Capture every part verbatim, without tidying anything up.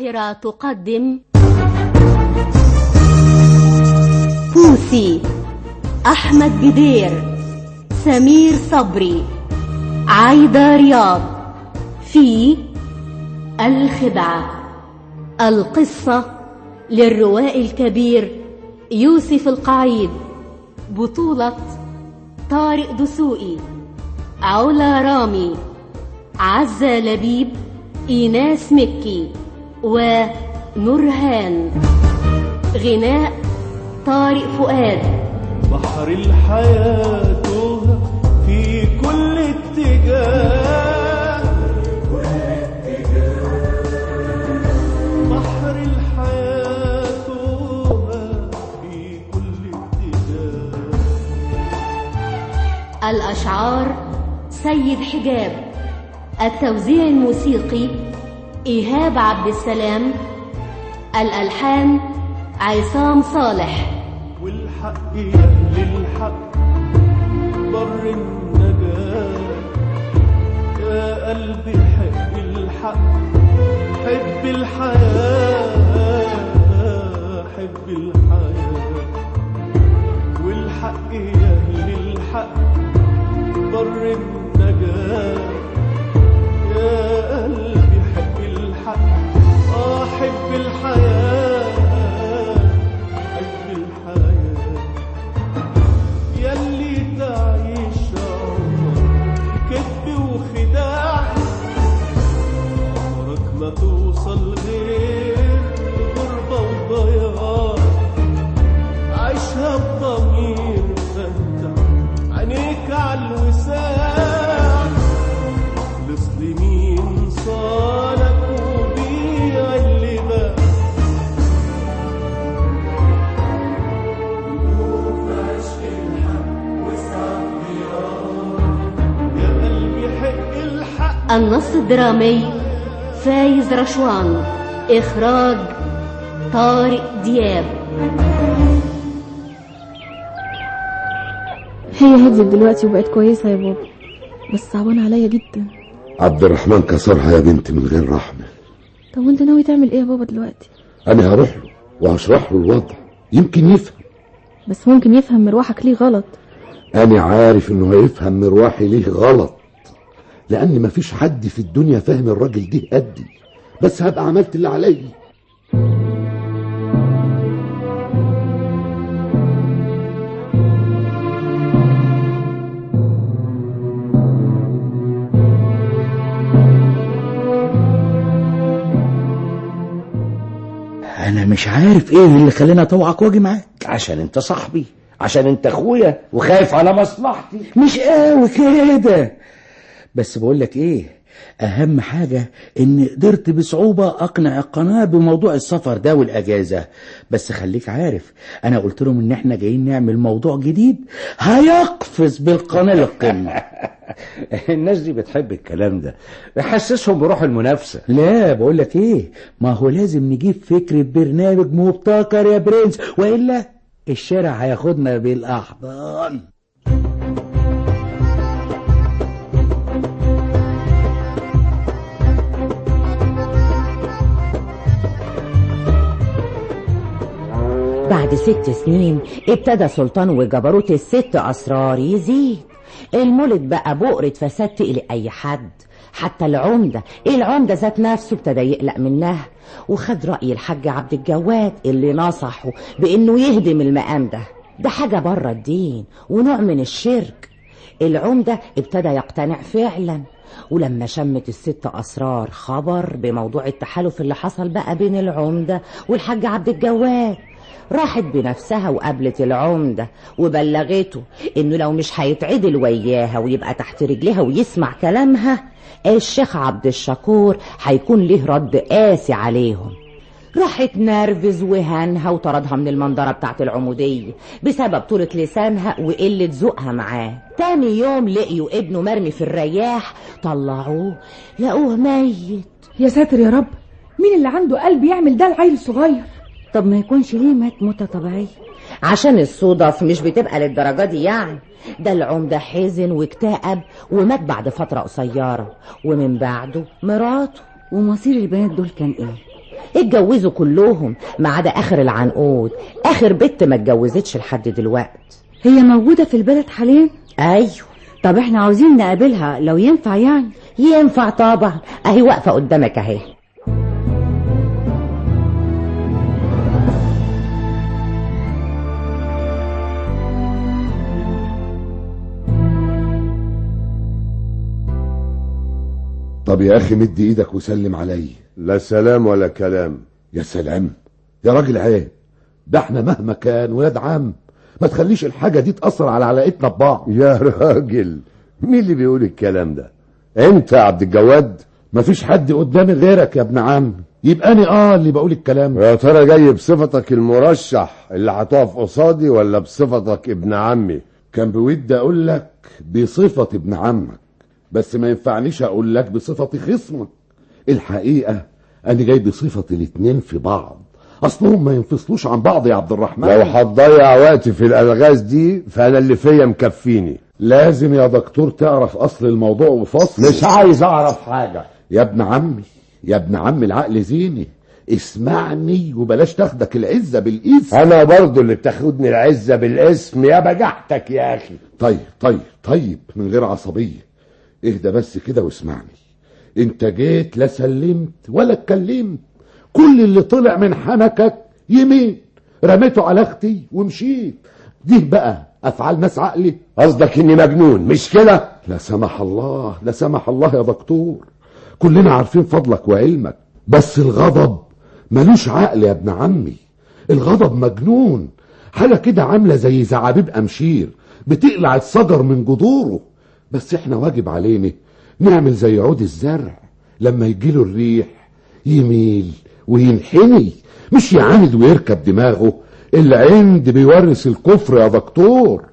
القاهرة تقدم بوسي، أحمد بدير، سمير صبري، عايدة رياض في الخدعة. القصة للروائي الكبير يوسف القعيد، بطولة طارق دسوقي، علا رامي، عزة لبيب، إيناس مكي ونورهان. غناء طارق فؤاد. بحر الحياة في كل اتجاه، بحر الحياة في كل اتجاه. الأشعار سيد حجاب، التوزيع الموسيقي إيهاب عبد السلام، الألحان عصام صالح. والحق يا أهل الحق بر النجاة، يا قلبي حب الحق، حب الحياة، حب الحياة. والحق يا أهل الحق بر النجاة، يا قلبي حب الحق، آه حب الحياة، حب الحياة. ياللي تعيش عمرك كذب وخداع، عمرك ما توصل غير غربة وضياع. عيشها بضمير فتح عينيك عالوساع، خلص لمين صالك وبيع اللي باع. يدوب عشق الحق وسعد ضياع، يا قلبي حق الحق. النص الدرامي فايز رشوان، إخراج طارق دياب. هي هديت دلوقتي وبقت كويسة يا بابا، بس صعبان عليا جدا. عبد الرحمن كسرها يا بنتي من غير رحمة. طب وانت ناوي تعمل ايه يا بابا دلوقتي؟ انا هروح له وهشرح له الوضع، يمكن يفهم. بس ممكن يفهم مروحك ليه غلط. انا عارف انه هيفهم مروحي ليه غلط، لان مفيش حد في الدنيا فاهم الراجل ده قدي، بس هبقى عملت اللي عليا. انا مش عارف ايه اللي خلاني اطوعك واجي معاك. عشان انت صاحبي، عشان انت اخويا وخايف على مصلحتي. مش قوي كده، بس بقولك ايه، اهم حاجة ان قدرت بصعوبة اقنع القناة بموضوع السفر ده والاجازة. بس خليك عارف، انا قلت لهم ان احنا جايين نعمل موضوع جديد هيقفز بالقناة للقمة. الناس دي بتحب الكلام ده، بيحسسهم بروح المنافسة. لا بقولك ايه، ما هو لازم نجيب فكرة برنامج مبتكر يا برنس، وإلا الشارع هياخدنا بالاحضان. بعد ست سنين ابتدى سلطان وجبروت الست أسرار يزيد. المولد بقى بؤرة فساد تقلق أي حد، حتى العمدة العمدة ذات نفسه ابتدى يقلق منها، وخد رأي الحاج عبد الجواد اللي نصحه بأنه يهدم المقام ده. ده حاجة بره الدين ونوع من الشرك. العمدة ابتدى يقتنع فعلا، ولما شمت الست أسرار خبر بموضوع التحالف اللي حصل بقى بين العمدة والحاج عبد الجواد، راحت بنفسها وقابلت العمدة وبلغته انه لو مش هيتعدل وياها ويبقى تحت رجلها ويسمع كلامها، الشيخ عبد الشكور هيكون له رد قاسي عليهم. راحت نرفز وهانها وطردها من المنظرة بتاعت العمودية بسبب طولة لسانها وقلة ذوقها معاه. تاني يوم لقيوا ابنه مرمي في الرياح، طلعوه لقوه ميت. يا ساتر يا رب، مين اللي عنده قلب يعمل ده العيل الصغير؟ طب ما يكونش ليه مات موتة طبيعية؟ عشان الصدف مش بتبقى للدرجة دي يعني. ده العمدة حزن واكتئب ومات بعد فترة قصيرة، ومن بعده مراته. ومصير البنات دول كان ايه؟ اتجوزوا كلهم ما عدا اخر العنقود، اخر بنت ما اتجوزتش لحد دلوقتي. هي موجودة في البلد حاليا؟ ايوه. طب احنا عاوزين نقابلها لو ينفع يعني. ينفع طبعا، اهي واقفة قدامك اهي. طب يا اخي مد ايدك وسلم علي. لا سلام ولا كلام. يا سلام يا راجل، عيب ده احنا مهما كان ولاد عم، ما تخليش الحاجة دي تأثر على علاقتنا ببعض. يا راجل مين اللي بيقول الكلام ده؟ انت يا عبد الجواد؟ مفيش حد قدامي غيرك يا ابن عم، يبقى انا اه اللي بقول الكلام. يا ترى جاي بصفتك المرشح اللي هتقف قصادي ولا بصفتك ابن عمي؟ كان بودي اقول لك بصفة ابن عمك، بس ما ينفعنيش اقول لك بصفة خصمك. الحقيقة انا جاي بصفة الاتنين في بعض، اصلهم ما ينفصلوش عن بعض يا عبد الرحمن. لو هتضيع وقتي في الالغاز دي فانا اللي فيا مكفيني. لازم يا دكتور تعرف اصل الموضوع وفصل. مش عايز اعرف حاجة يا ابن عمي، يا ابن عمي العقل زيني، اسمعني وبلاش تاخدك العزة بالاسم. انا برضو اللي بتاخدني العزة بالاسم يا بجحتك يا اخي. طيب طيب طيب من غير عصبية، اهدى بس كده واسمعني. انت جيت لا سلمت ولا اتكلمت، كل اللي طلع من حنكك يمين، رميته على اختي ومشيت. دي بقى افعال ناس عقلي؟ قصدك اني مجنون مش كده؟ لا سمح الله، لا سمح الله يا دكتور، كلنا عارفين فضلك وعلمك، بس الغضب ملوش عقل يا ابن عمي. الغضب مجنون، حاجة كده عاملة زي زعابيب امشير بتقلع الشجر من جذوره. بس احنا واجب علينا نعمل زي عود الزرع، لما يجيله الريح يميل وينحني، مش يعاند ويركب دماغه. العند بيورث الكفر يا دكتور.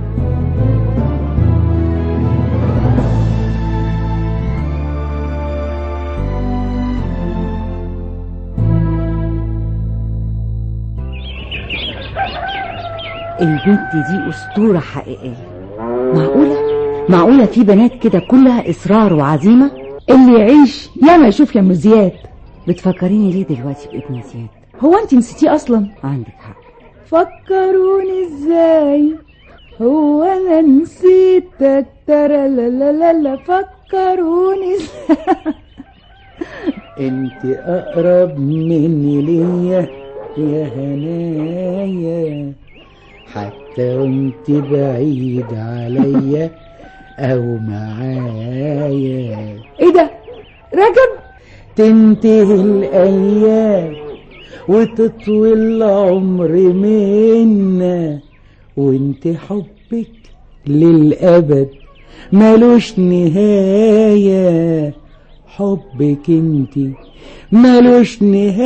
البنت دي أسطورة حقيقية. معقولة؟ معقولة في بنات كده كلها إصرار وعزيمة؟ اللي يعيش ياما يشوف يا ام زياد. بتفكريني ليه دلوقتي بابن زياد؟ هو انت نسيتيه اصلا؟ عندك حق. فكروني ازاي هو انا نسيتك، ترى لا لا لا لا فكروني ازاي. انت اقرب مني ليا يا هنايا، حتى وانت بعيد عليا او معايا. ايه ده رجب؟ تنتهي الايام وتطوي العمر منا، وانت حبك للابد ملوش نهاية، حبك انت ملوش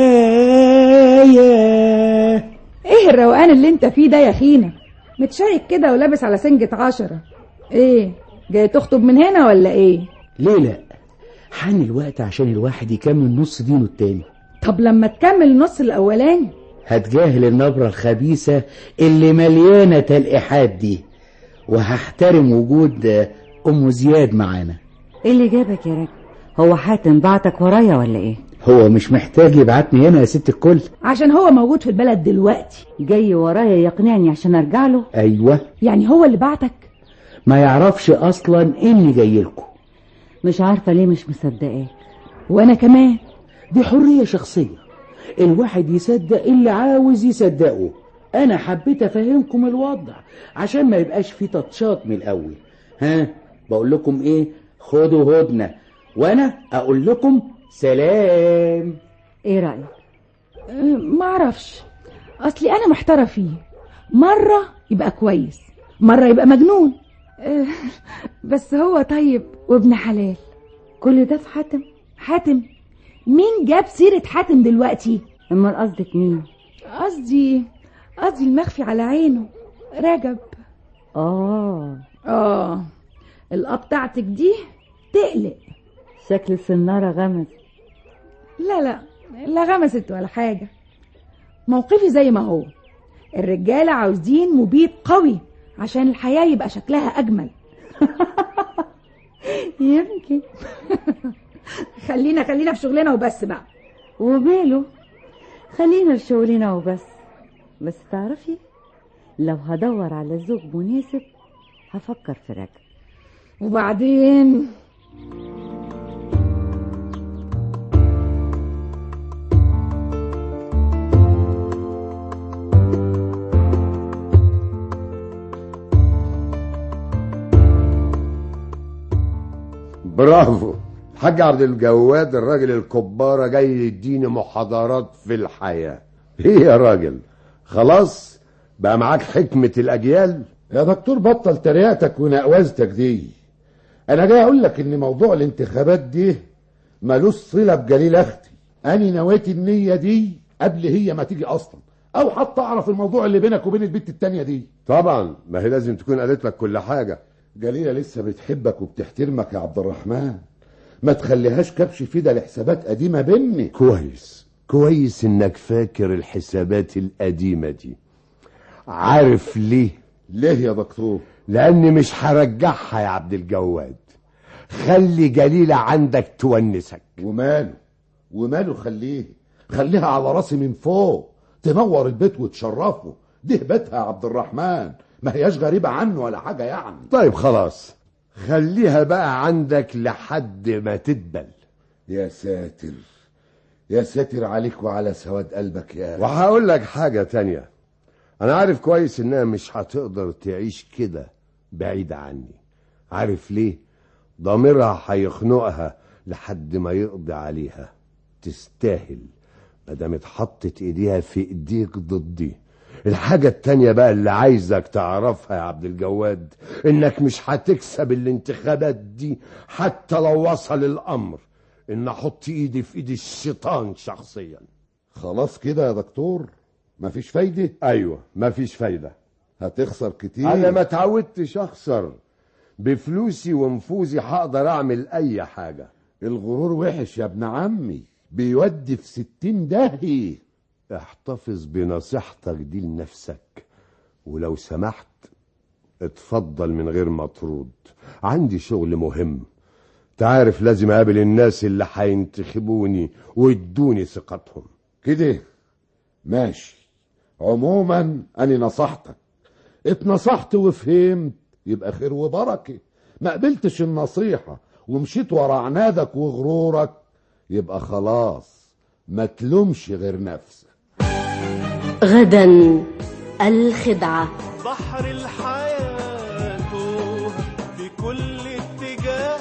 نهاية. ايه الروقان اللي انت فيه ده يا خينا؟ متشيك كده ولابس على سنجة عشرة. ايه جاي تخطب من هنا ولا ايه؟ ليه لا، حان الوقت عشان الواحد يكمل نص دينه التاني. طب لما تكمل النص الاولاني هتجاهل النبرة الخبيثة اللي مليانة تلقيحات دي، وهحترم وجود ام زياد معانا. ايه اللي جابك يا راجل؟ هو حاتم بعتك ورايا ولا ايه؟ هو مش محتاج يبعتني هنا يا ست الكل، عشان هو موجود في البلد دلوقتي. جاي ورايا يقنعني عشان ارجع له؟ ايوه. يعني هو اللي بعتك؟ ما يعرفش اصلا اني جاي لكم. مش عارفة ليه مش مصدقاك. وانا كمان. دي حرية شخصية، الواحد يصدق اللي عاوز يصدقه. انا حبيت افهمكم الوضع عشان ما يبقاش فيه تطشات من الاول. ها بقول لكم ايه؟ خدوا هدنة وانا اقول لكم سلام. ايه رأيك؟ أه ما اعرفش، اصلي انا محتارة فيه. مرة يبقى كويس، مرة يبقى مجنون. أه بس هو طيب وابن حلال. كل ده في حاتم؟ حاتم؟ مين جاب سيرة حاتم دلوقتي؟ امال قصدك مين؟ قصدي قصدي المخفي على عينه، رجب. اه اه القى بتاعتك دي تقلق. شكل السنارة غمز. لا لا لا غمست ولا حاجة، موقفي زي ما هو. الرجالة عاوزين مبيد قوي عشان الحياة يبقى شكلها أجمل. يمكن. خلينا خلينا في شغلنا وبس بقى. وماله، خلينا في شغلنا وبس. بس تعرفي لو هدور على زوج مناسب هفكر في رجب. وبعدين برافو حاج عبد الجواد، الراجل الكبارة جاي يديني محاضرات في الحياة. ايه يا راجل، خلاص بقى معاك حكمة الأجيال؟ يا دكتور بطل تريقتك ونقوازتك دي. انا جاي اقول لك ان موضوع الانتخابات دي ملوش صلة بجليل اختي. انا نويت النية دي قبل هي ما تيجي اصلا، او حتى اعرف الموضوع اللي بينك وبين البنت التانية دي. طبعا ما هي لازم تكون قالت لك كل حاجة. جليلة لسه بتحبك وبتحترمك يا عبد الرحمن، ما تخليهاش كبش فيدا لحسابات قديمة بيني. كويس كويس انك فاكر الحسابات القديمة دي. عارف ليه؟ ليه يا دكتور؟ لاني مش هرجعها يا عبد الجواد. خلي جليلة عندك تونسك. وماله وماله خليه خليها على راسي من فوق، تنور البيت وتشرفه. دي بيتها يا عبد الرحمن، ما هياش غريبة عنه ولا حاجة يعني. طيب خلاص خليها بقى عندك لحد ما تدبل. يا ساتر يا ساتر عليك وعلى سواد قلبك يا أخي. وهقول لك حاجة تانية، انا عارف كويس انها مش هتقدر تعيش كده بعيدة عني. عارف ليه؟ ضميرها هيخنقها لحد ما يقضي عليها. تستاهل مادام اتحطت ايديها في ايديك ضدي. الحاجة التانية بقى اللي عايزك تعرفها يا عبد الجواد، انك مش هتكسب الانتخابات دي حتى لو وصل الامر ان احط ايدي في ايد الشيطان شخصيا. خلاص كده يا دكتور مفيش فايدة؟ ايوه مفيش فايدة. هتخسر كتير. انا ما تعودتش اخسر. بفلوسي ونفوذي هقدر اعمل اي حاجة. الغرور وحش يا ابن عمي، بيودي في ستين داهية. احتفظ بنصيحتك دي لنفسك، ولو سمحت اتفضل من غير مطرود. عندي شغل مهم، تعرف لازم اقابل الناس اللي هينتخبوني ويدوني ثقتهم. كده ماشي. عموما انا نصحتك، اتنصحت وفهمت يبقى خير وبركة. ما قبلتش النصيحة ومشيت ورا عنادك وغرورك يبقى خلاص ما تلومش غير نفسك. غدا الخدعة. بحر الحياة في كل اتجاه،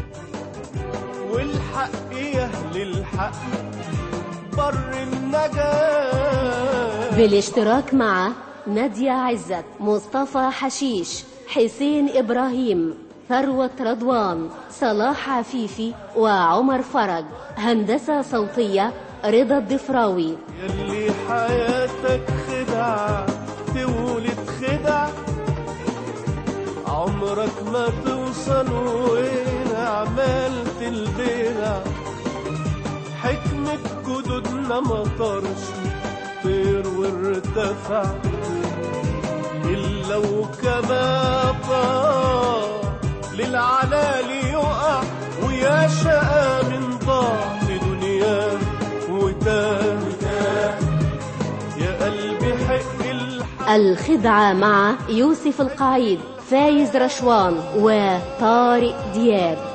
والحق يهل الحق بر النجاة. بالاشتراك مع نادية عزت، مصطفى حشيش، حسين إبراهيم، ثروة رضوان، صلاح عفيفي، وعمر فرج. هندسة صوتية رضا الضفراوي. يلي حياتك خدعة تولد خدع، عمرك ما توصل وين عملت البدع. حكمة جدودنا ما طارش طير وارتفع، إلا وكما طار للعلالي يقع. ويا شقى من ضاع في دنياه وتاه. يا قلبي حق الحق. الخدعة مع يوسف القعيد، فايز رشوان، وطارق دياب.